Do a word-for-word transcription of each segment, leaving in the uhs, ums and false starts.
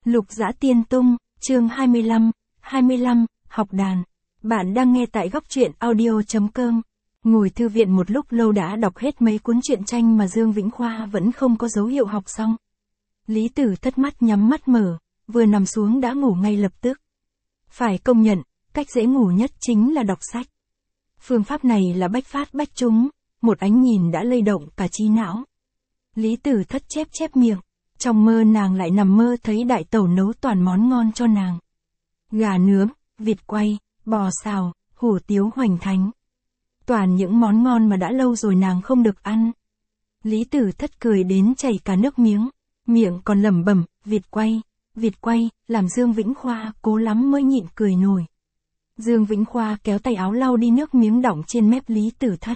Lục Dã Tiên Tung, chương hai mươi lăm, hai mươi lăm, học đàn. Bạn đang nghe tại góc truyện audio chấm com. Ngồi thư viện một lúc lâu đã đọc hết mấy cuốn truyện tranh mà Dương Vĩnh Khoa vẫn không có dấu hiệu học xong. Lý Tử Thất mắt nhắm mắt mở, vừa nằm xuống đã ngủ ngay lập tức. Phải công nhận, cách dễ ngủ nhất chính là đọc sách. Phương pháp này là bách phát bách trúng, một ánh nhìn đã lay động cả trí não. Lý Tử Thất chép chép miệng, trong mơ nàng lại nằm mơ thấy đại tẩu nấu toàn món ngon cho nàng. Gà nướng, vịt quay, bò xào, hủ tiếu hoành thánh. Toàn những món ngon mà đã lâu rồi nàng không được ăn. Lý Tử Thất cười đến chảy cả nước miếng, miệng còn lẩm bẩm, vịt quay, vịt quay, làm Dương Vĩnh Khoa cố lắm mới nhịn cười nổi. Dương Vĩnh Khoa kéo tay áo lau đi nước miếng đọng trên mép Lý Tử Thất.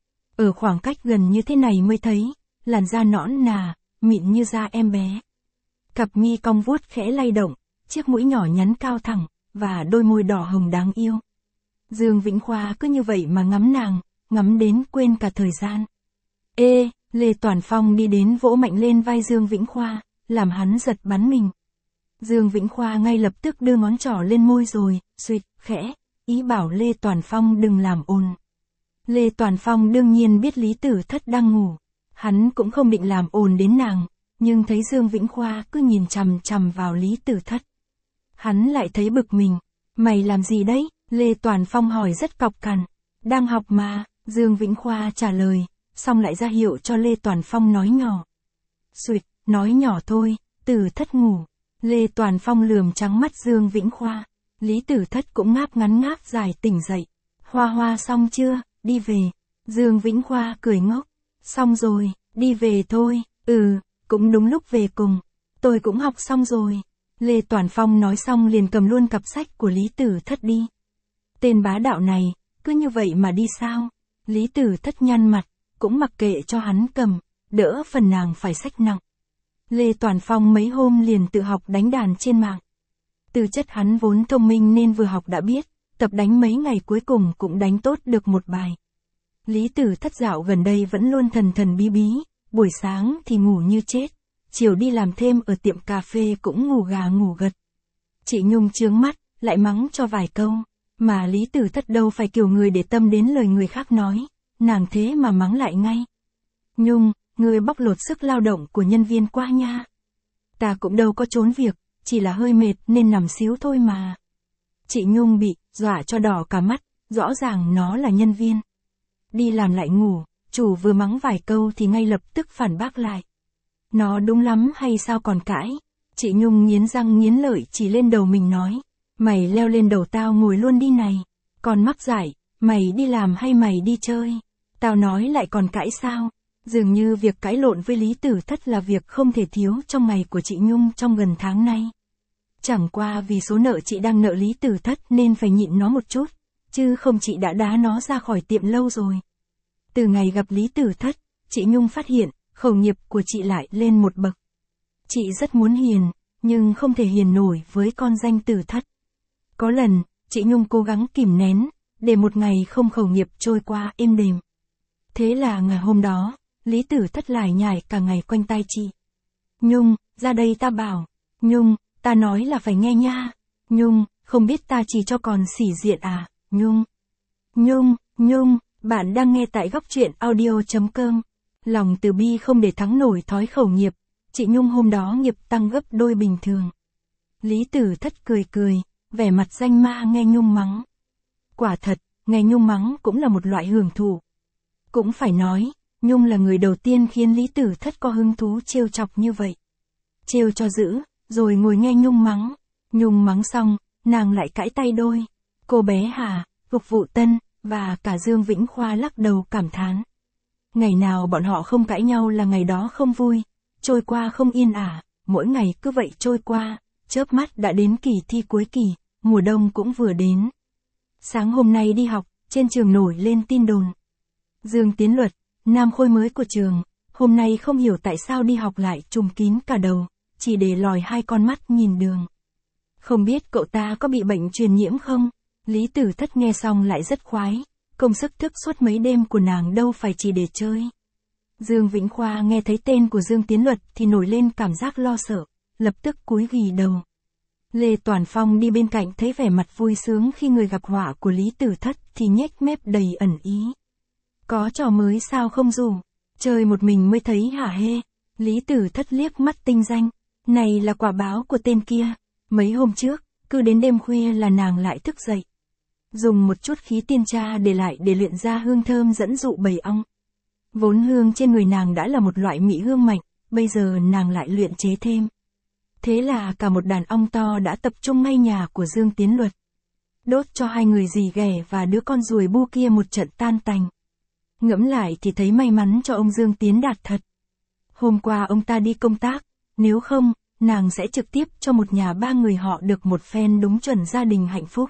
Ở khoảng cách gần như thế này mới thấy, làn da nõn nà, mịn như da em bé. Cặp mi cong vuốt khẽ lay động, chiếc mũi nhỏ nhắn cao thẳng, và đôi môi đỏ hồng đáng yêu. Dương Vĩnh Khoa cứ như vậy mà ngắm nàng, ngắm đến quên cả thời gian. Ê, Lê Toàn Phong đi đến vỗ mạnh lên vai Dương Vĩnh Khoa, làm hắn giật bắn mình. Dương Vĩnh Khoa ngay lập tức đưa ngón trỏ lên môi rồi, suýt, khẽ, ý bảo Lê Toàn Phong đừng làm ồn. Lê Toàn Phong đương nhiên biết Lý Tử Thất đang ngủ. Hắn cũng không định làm ồn đến nàng, nhưng thấy Dương Vĩnh Khoa cứ nhìn chằm chằm vào Lý Tử Thất. Hắn lại thấy bực mình. Mày làm gì đấy? Lê Toàn Phong hỏi rất cọc cằn. Đang học mà, Dương Vĩnh Khoa trả lời, xong lại ra hiệu cho Lê Toàn Phong nói nhỏ. Xuyệt, nói nhỏ thôi, Tử Thất ngủ. Lê Toàn Phong lườm trắng mắt Dương Vĩnh Khoa. Lý Tử Thất cũng ngáp ngắn ngáp dài tỉnh dậy. Hoa Hoa xong chưa, đi về. Dương Vĩnh Khoa cười ngốc. Xong rồi, đi về thôi, ừ, cũng đúng lúc về cùng. Tôi cũng học xong rồi. Lê Toàn Phong nói xong liền cầm luôn cặp sách của Lý Tử Thất đi. Tên bá đạo này, cứ như vậy mà đi sao? Lý Tử Thất nhăn mặt, cũng mặc kệ cho hắn cầm, đỡ phần nàng phải sách nặng. Lê Toàn Phong mấy hôm liền tự học đánh đàn trên mạng. Tư chất hắn vốn thông minh nên vừa học đã biết, tập đánh mấy ngày cuối cùng cũng đánh tốt được một bài. Lý Tử Thất dạo gần đây vẫn luôn thần thần bí bí, buổi sáng thì ngủ như chết, chiều đi làm thêm ở tiệm cà phê cũng ngủ gà ngủ gật. Chị Nhung chướng mắt, lại mắng cho vài câu, mà Lý Tử Thất đâu phải kiểu người để tâm đến lời người khác nói, nàng thế mà mắng lại ngay. Nhung, người bóc lột sức lao động của nhân viên quá nha. Ta cũng đâu có trốn việc, chỉ là hơi mệt nên nằm xíu thôi mà. Chị Nhung bị dọa cho đỏ cả mắt, rõ ràng nó là nhân viên. Đi làm lại ngủ, chủ vừa mắng vài câu thì ngay lập tức phản bác lại. Nó đúng lắm hay sao còn cãi? Chị Nhung nghiến răng nghiến lợi chỉ lên đầu mình nói. Mày leo lên đầu tao ngồi luôn đi này. Còn mắc giải, mày đi làm hay mày đi chơi? Tao nói lại còn cãi sao? Dường như việc cãi lộn với Lý Tử Thất là việc không thể thiếu trong ngày của chị Nhung trong gần tháng nay. Chẳng qua vì số nợ chị đang nợ Lý Tử Thất nên phải nhịn nó một chút. Chứ không chị đã đá nó ra khỏi tiệm lâu rồi. Từ ngày gặp Lý Tử Thất, chị Nhung phát hiện, khẩu nghiệp của chị lại lên một bậc. Chị rất muốn hiền, nhưng không thể hiền nổi với con danh Tử Thất. Có lần, chị Nhung cố gắng kìm nén, để một ngày không khẩu nghiệp trôi qua êm đềm. Thế là ngày hôm đó, Lý Tử Thất lải nhải cả ngày quanh tai chị. Nhung, ra đây ta bảo. Nhung, ta nói là phải nghe nha. Nhung, không biết ta chỉ cho còn xỉ diện à. Nhung, Nhung, Nhung, bạn đang nghe tại góc truyện audio chấm com. Lòng từ bi không để thắng nổi thói khẩu nghiệp, chị Nhung hôm đó nghiệp tăng gấp đôi bình thường. Lý Tử Thất cười cười, vẻ mặt danh ma nghe Nhung mắng. Quả thật, nghe Nhung mắng cũng là một loại hưởng thụ. Cũng phải nói, Nhung là người đầu tiên khiến Lý Tử Thất có hứng thú trêu chọc như vậy. Trêu cho dữ, rồi ngồi nghe Nhung mắng. Nhung mắng xong, nàng lại cãi tay đôi. Cô bé Hà, Phục Vụ Tân, và cả Dương Vĩnh Khoa lắc đầu cảm thán. Ngày nào bọn họ không cãi nhau là ngày đó không vui, trôi qua không yên ả, mỗi ngày cứ vậy trôi qua, chớp mắt đã đến kỳ thi cuối kỳ, mùa đông cũng vừa đến. Sáng hôm nay đi học, trên trường nổi lên tin đồn. Dương Tiến Luật, nam khôi mới của trường, hôm nay không hiểu tại sao đi học lại trùm kín cả đầu, chỉ để lòi hai con mắt nhìn đường. Không biết cậu ta có bị bệnh truyền nhiễm không? Lý Tử Thất nghe xong lại rất khoái, công sức thức suốt mấy đêm của nàng đâu phải chỉ để chơi. Dương Vĩnh Khoa nghe thấy tên của Dương Tiến Luật thì nổi lên cảm giác lo sợ, lập tức cúi gì đầu. Lê Toàn Phong đi bên cạnh thấy vẻ mặt vui sướng khi người gặp họa của Lý Tử Thất thì nhếch mép đầy ẩn ý. Có trò mới sao không rủ, chơi một mình mới thấy hả hê. Lý Tử Thất liếc mắt tinh danh, này là quả báo của tên kia. Mấy hôm trước, cứ đến đêm khuya là nàng lại thức dậy. Dùng một chút khí tiên tra để lại để luyện ra hương thơm dẫn dụ bầy ong. Vốn hương trên người nàng đã là một loại mỹ hương mạnh, bây giờ nàng lại luyện chế thêm. Thế là cả một đàn ong to đã tập trung ngay nhà của Dương Tiến Luật. Đốt cho hai người dì ghẻ và đứa con ruồi bu kia một trận tan tành. Ngẫm lại thì thấy may mắn cho ông Dương Tiến Đạt thật. Hôm qua ông ta đi công tác, nếu không, nàng sẽ trực tiếp cho một nhà ba người họ được một phen đúng chuẩn gia đình hạnh phúc.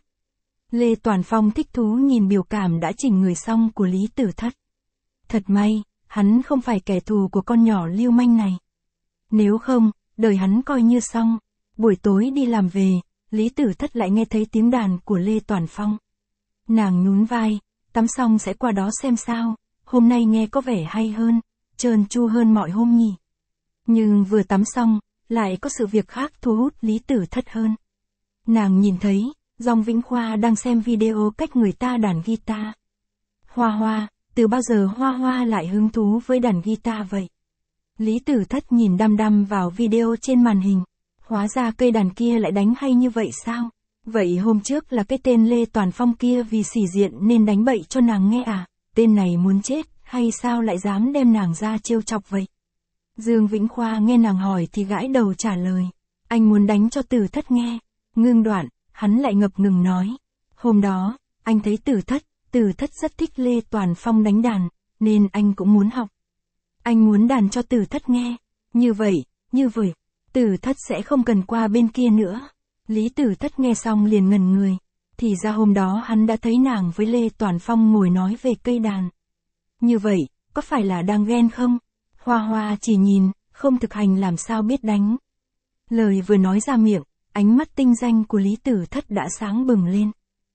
Lê Toàn Phong thích thú nhìn biểu cảm đã chỉnh người xong của Lý Tử Thất. Thật may, hắn không phải kẻ thù của con nhỏ lưu manh này. Nếu không, đời hắn coi như xong. Buổi tối đi làm về, Lý Tử Thất lại nghe thấy tiếng đàn của Lê Toàn Phong. Nàng nhún vai, tắm xong sẽ qua đó xem sao, hôm nay nghe có vẻ hay hơn, trơn tru hơn mọi hôm nhỉ. Nhưng vừa tắm xong, lại có sự việc khác thu hút Lý Tử Thất hơn. Nàng nhìn thấy, Dòng Vĩnh Khoa đang xem video cách người ta đàn guitar. Hoa Hoa, từ bao giờ Hoa Hoa lại hứng thú với đàn guitar vậy? Lý Tử Thất nhìn đăm đăm vào video trên màn hình. Hóa ra cây đàn kia lại đánh hay như vậy sao? Vậy hôm trước là cái tên Lê Toàn Phong kia vì xỉ diện nên đánh bậy cho nàng nghe à? Tên này muốn chết, hay sao lại dám đem nàng ra trêu chọc vậy? Dương Vĩnh Khoa nghe nàng hỏi thì gãi đầu trả lời. Anh muốn đánh cho Tử Thất nghe. Ngưng đoạn, hắn lại ngập ngừng nói. Hôm đó, anh thấy Tử Thất, Tử Thất rất thích Lê Toàn Phong đánh đàn, nên anh cũng muốn học. Anh muốn đàn cho Tử Thất nghe. Như vậy, như vậy, Tử Thất sẽ không cần qua bên kia nữa. Lý Tử Thất nghe xong liền ngẩn người. Thì ra hôm đó hắn đã thấy nàng với Lê Toàn Phong ngồi nói về cây đàn. Như vậy, có phải là đang ghen không? Hoa Hoa chỉ nhìn, không thực hành làm sao biết đánh. Lời vừa nói ra miệng, ánh mắt tinh danh của Lý Tử Thất đã sáng bừng lên.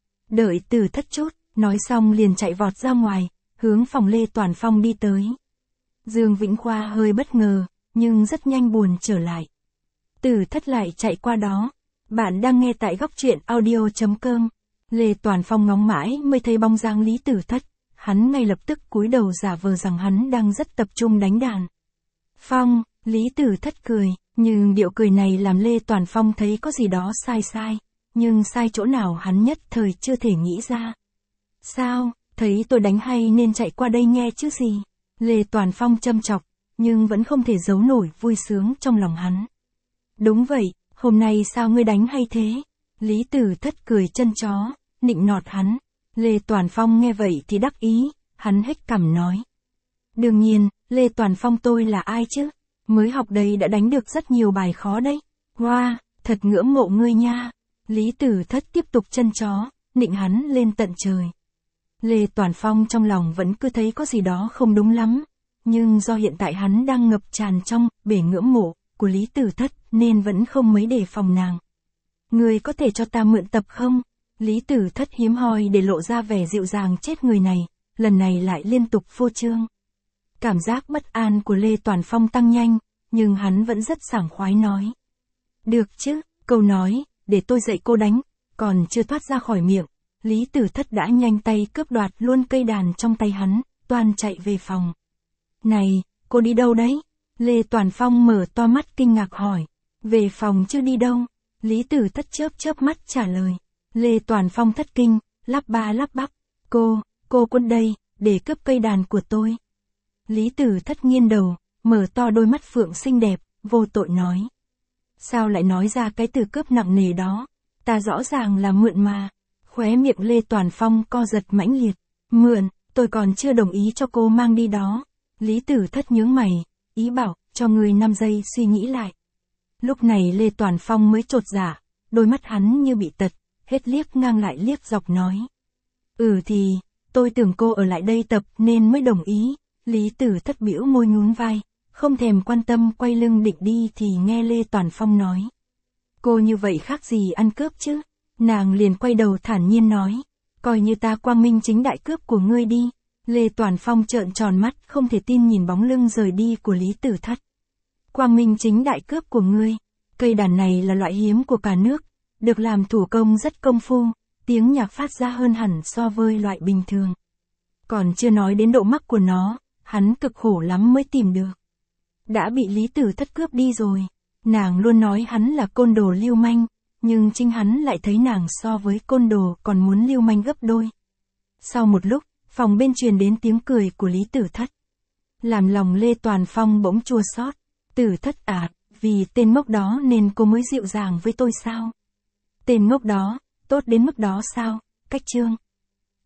Đợi Tử Thất chút, nói xong liền chạy vọt ra ngoài, hướng phòng Lê Toàn Phong đi tới. Dương Vĩnh Khoa hơi bất ngờ, nhưng rất nhanh buồn trở lại. Tử Thất lại chạy qua đó. Bạn đang nghe tại góc truyện audio chấm com. Lê Toàn Phong ngóng mãi mới thấy bóng dáng Lý Tử Thất. Hắn ngay lập tức cúi đầu giả vờ rằng hắn đang rất tập trung đánh đàn. Phong, Lý Tử Thất cười, nhưng điệu cười này làm Lê Toàn Phong thấy có gì đó sai sai. Nhưng sai chỗ nào hắn nhất thời chưa thể nghĩ ra. Sao, thấy tôi đánh hay nên chạy qua đây nghe chứ gì? Lê Toàn Phong châm chọc, nhưng vẫn không thể giấu nổi vui sướng trong lòng hắn. Đúng vậy, hôm nay sao ngươi đánh hay thế? Lý Tử Thất cười chân chó, nịnh nọt hắn. Lê Toàn Phong nghe vậy thì đắc ý, hắn hếch cằm nói. Đương nhiên, Lê Toàn Phong tôi là ai chứ? Mới học đây đã đánh được rất nhiều bài khó đấy. Wow, thật ngưỡng mộ ngươi nha. Lý Tử Thất tiếp tục chân chó, nịnh hắn lên tận trời. Lê Toàn Phong trong lòng vẫn cứ thấy có gì đó không đúng lắm. Nhưng do hiện tại hắn đang ngập tràn trong bể ngưỡng mộ của Lý Tử Thất nên vẫn không mấy đề phòng nàng. Ngươi có thể cho ta mượn tập không? Lý Tử Thất hiếm hoi để lộ ra vẻ dịu dàng chết người này, lần này lại liên tục phô trương. Cảm giác bất an của Lê Toàn Phong tăng nhanh, nhưng hắn vẫn rất sảng khoái nói. Được chứ, câu nói, để tôi dạy cô đánh, còn chưa thoát ra khỏi miệng. Lý Tử Thất đã nhanh tay cướp đoạt luôn cây đàn trong tay hắn, toan chạy về phòng. Này, cô đi đâu đấy? Lê Toàn Phong mở to mắt kinh ngạc hỏi. Về phòng chứ đi đâu? Lý Tử Thất chớp chớp mắt trả lời. Lê Toàn Phong thất kinh, lắp ba lắp bắp. Cô, cô quân đây, để cướp cây đàn của tôi. Lý Tử Thất nghiêng đầu, mở to đôi mắt phượng xinh đẹp, vô tội nói. Sao lại nói ra cái từ cướp nặng nề đó? Ta rõ ràng là mượn mà. Khóe miệng Lê Toàn Phong co giật mãnh liệt. Mượn, tôi còn chưa đồng ý cho cô mang đi đó. Lý Tử Thất nhướng mày, ý bảo, cho người năm giây suy nghĩ lại. Lúc này Lê Toàn Phong mới chột dạ, đôi mắt hắn như bị tật, hết liếc ngang lại liếc dọc nói. Ừ thì, tôi tưởng cô ở lại đây tập nên mới đồng ý. Lý Tử Thất bĩu môi nhún vai, không thèm quan tâm quay lưng định đi thì nghe Lê Toàn Phong nói. Cô như vậy khác gì ăn cướp chứ? Nàng liền quay đầu thản nhiên nói. Coi như ta quang minh chính đại cướp của ngươi đi. Lê Toàn Phong trợn tròn mắt không thể tin nhìn bóng lưng rời đi của Lý Tử Thất. Quang minh chính đại cướp của ngươi. Cây đàn này là loại hiếm của cả nước, được làm thủ công rất công phu, tiếng nhạc phát ra hơn hẳn so với loại bình thường. Còn chưa nói đến độ mắc của nó, hắn cực khổ lắm mới tìm được. Đã bị Lý Tử Thất cướp đi rồi. Nàng luôn nói hắn là côn đồ lưu manh, nhưng chính hắn lại thấy nàng so với côn đồ còn muốn lưu manh gấp đôi. Sau một lúc, phòng bên truyền đến tiếng cười của Lý Tử Thất. Làm lòng Lê Toàn Phong bỗng chua xót. Tử Thất à, vì tên ngốc đó nên cô mới dịu dàng với tôi sao? Tên ngốc đó, tốt đến mức đó sao? Cách chương.